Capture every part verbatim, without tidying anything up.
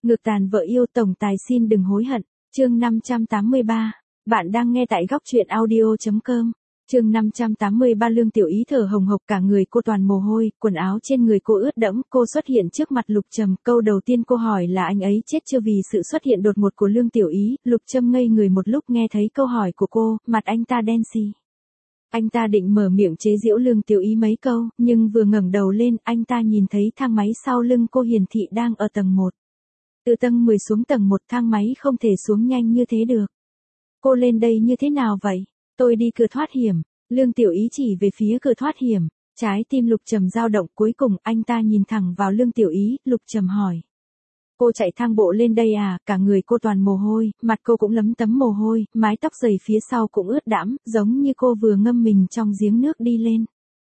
Ngược tàn vợ yêu tổng tài xin đừng hối hận. Chương năm trăm tám mươi ba. Bạn đang nghe tại góc truyện audio chấm com. Chương năm trăm tám mươi ba. Lương Tiểu Ý thở hồng hộc, cả người cô toàn mồ hôi, quần áo trên người cô ướt đẫm. Cô xuất hiện trước mặt Lục Trầm, câu đầu tiên cô hỏi là anh ấy chết chưa. Vì sự xuất hiện đột ngột của Lương Tiểu Ý, Lục Trầm ngây người một lúc, nghe thấy câu hỏi của cô, mặt anh ta đen xì. Anh ta định mở miệng chế giễu Lương Tiểu Ý mấy câu, nhưng vừa ngẩng đầu lên, anh ta nhìn thấy thang máy sau lưng cô hiển thị đang ở tầng một. Từ tầng mười xuống tầng một, thang máy không thể xuống nhanh như thế được. Cô lên đây như thế nào vậy? Tôi đi cửa thoát hiểm. Lương Tiểu Ý chỉ về phía cửa thoát hiểm. Trái tim Lục Trầm dao động, cuối cùng anh ta nhìn thẳng vào Lương Tiểu Ý. Lục Trầm hỏi. Cô chạy thang bộ lên đây à? Cả người cô toàn mồ hôi, mặt cô cũng lấm tấm mồ hôi, mái tóc dày phía sau cũng ướt đẫm, giống như cô vừa ngâm mình trong giếng nước đi lên.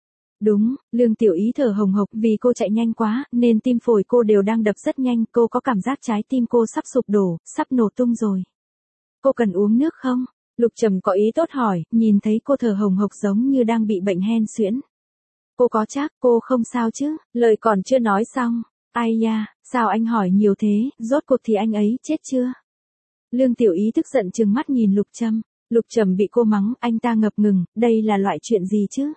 Đúng, Lương Tiểu Ý thở hồng hộc, vì cô chạy nhanh quá, nên tim phổi cô đều đang đập rất nhanh, cô có cảm giác trái tim cô sắp sụp đổ, sắp nổ tung rồi. Cô cần uống nước không? Lục Trầm có ý tốt hỏi, nhìn thấy cô thở hồng hộc giống như đang bị bệnh hen suyễn. Cô có chắc cô không sao chứ? Lời còn chưa nói xong. Ai da, sao anh hỏi nhiều thế, rốt cuộc thì anh ấy chết chưa? Lương Tiểu Ý tức giận trừng mắt nhìn Lục Trầm. Lục Trầm bị cô mắng, anh ta ngập ngừng, đây là loại chuyện gì chứ?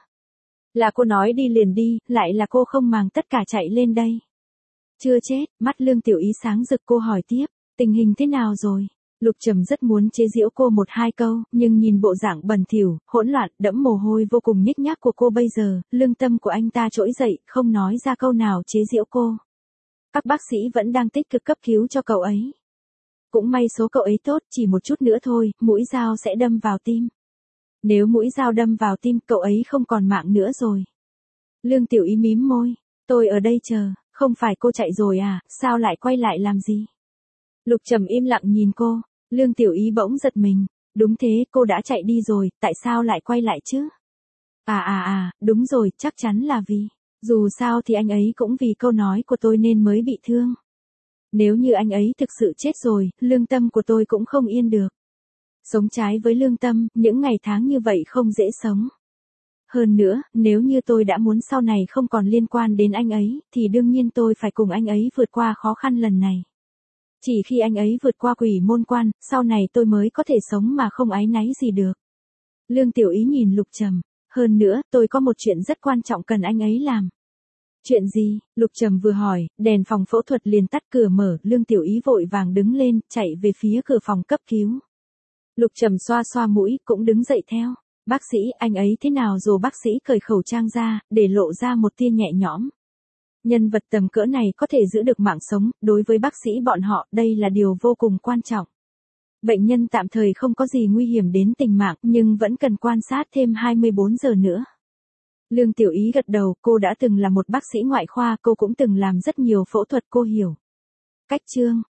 Là cô nói đi liền đi, lại là cô không màng tất cả chạy lên đây. Chưa chết, mắt Lương Tiểu Ý sáng rực, cô hỏi tiếp, tình hình thế nào rồi? Lục Trầm rất muốn chế giễu cô một hai câu, nhưng nhìn bộ dạng bẩn thỉu, hỗn loạn, đẫm mồ hôi vô cùng nhếch nhác của cô bây giờ, lương tâm của anh ta trỗi dậy, không nói ra câu nào chế giễu cô. Các bác sĩ vẫn đang tích cực cấp cứu cho cậu ấy. Cũng may số cậu ấy tốt, chỉ một chút nữa thôi, mũi dao sẽ đâm vào tim. Nếu mũi dao đâm vào tim, cậu ấy không còn mạng nữa rồi. Lương Tiểu Ý mím môi, tôi ở đây chờ, không phải cô chạy rồi à, sao lại quay lại làm gì? Lục Trầm im lặng nhìn cô, Lương Tiểu Ý bỗng giật mình, đúng thế, cô đã chạy đi rồi, tại sao lại quay lại chứ? À à à, đúng rồi, chắc chắn là vì, dù sao thì anh ấy cũng vì câu nói của tôi nên mới bị thương. Nếu như anh ấy thực sự chết rồi, lương tâm của tôi cũng không yên được. Sống trái với lương tâm, những ngày tháng như vậy không dễ sống. Hơn nữa, nếu như tôi đã muốn sau này không còn liên quan đến anh ấy, thì đương nhiên tôi phải cùng anh ấy vượt qua khó khăn lần này. Chỉ khi anh ấy vượt qua quỷ môn quan, sau này tôi mới có thể sống mà không áy náy gì được. Lương Tiểu Ý nhìn Lục Trầm, hơn nữa, tôi có một chuyện rất quan trọng cần anh ấy làm. Chuyện gì? Lục Trầm vừa hỏi, đèn phòng phẫu thuật liền tắt, cửa mở, Lương Tiểu Ý vội vàng đứng lên, chạy về phía cửa phòng cấp cứu. Lục Trầm xoa xoa mũi, cũng đứng dậy theo. Bác sĩ, anh ấy thế nào rồi? Bác sĩ cởi khẩu trang ra, để lộ ra một tia nhẹ nhõm. Nhân vật tầm cỡ này có thể giữ được mạng sống, đối với bác sĩ bọn họ, đây là điều vô cùng quan trọng. Bệnh nhân tạm thời không có gì nguy hiểm đến tính mạng, nhưng vẫn cần quan sát thêm hai mươi bốn giờ nữa. Lương Tiểu Ý gật đầu, cô đã từng là một bác sĩ ngoại khoa, cô cũng từng làm rất nhiều phẫu thuật, cô hiểu. Cách chương,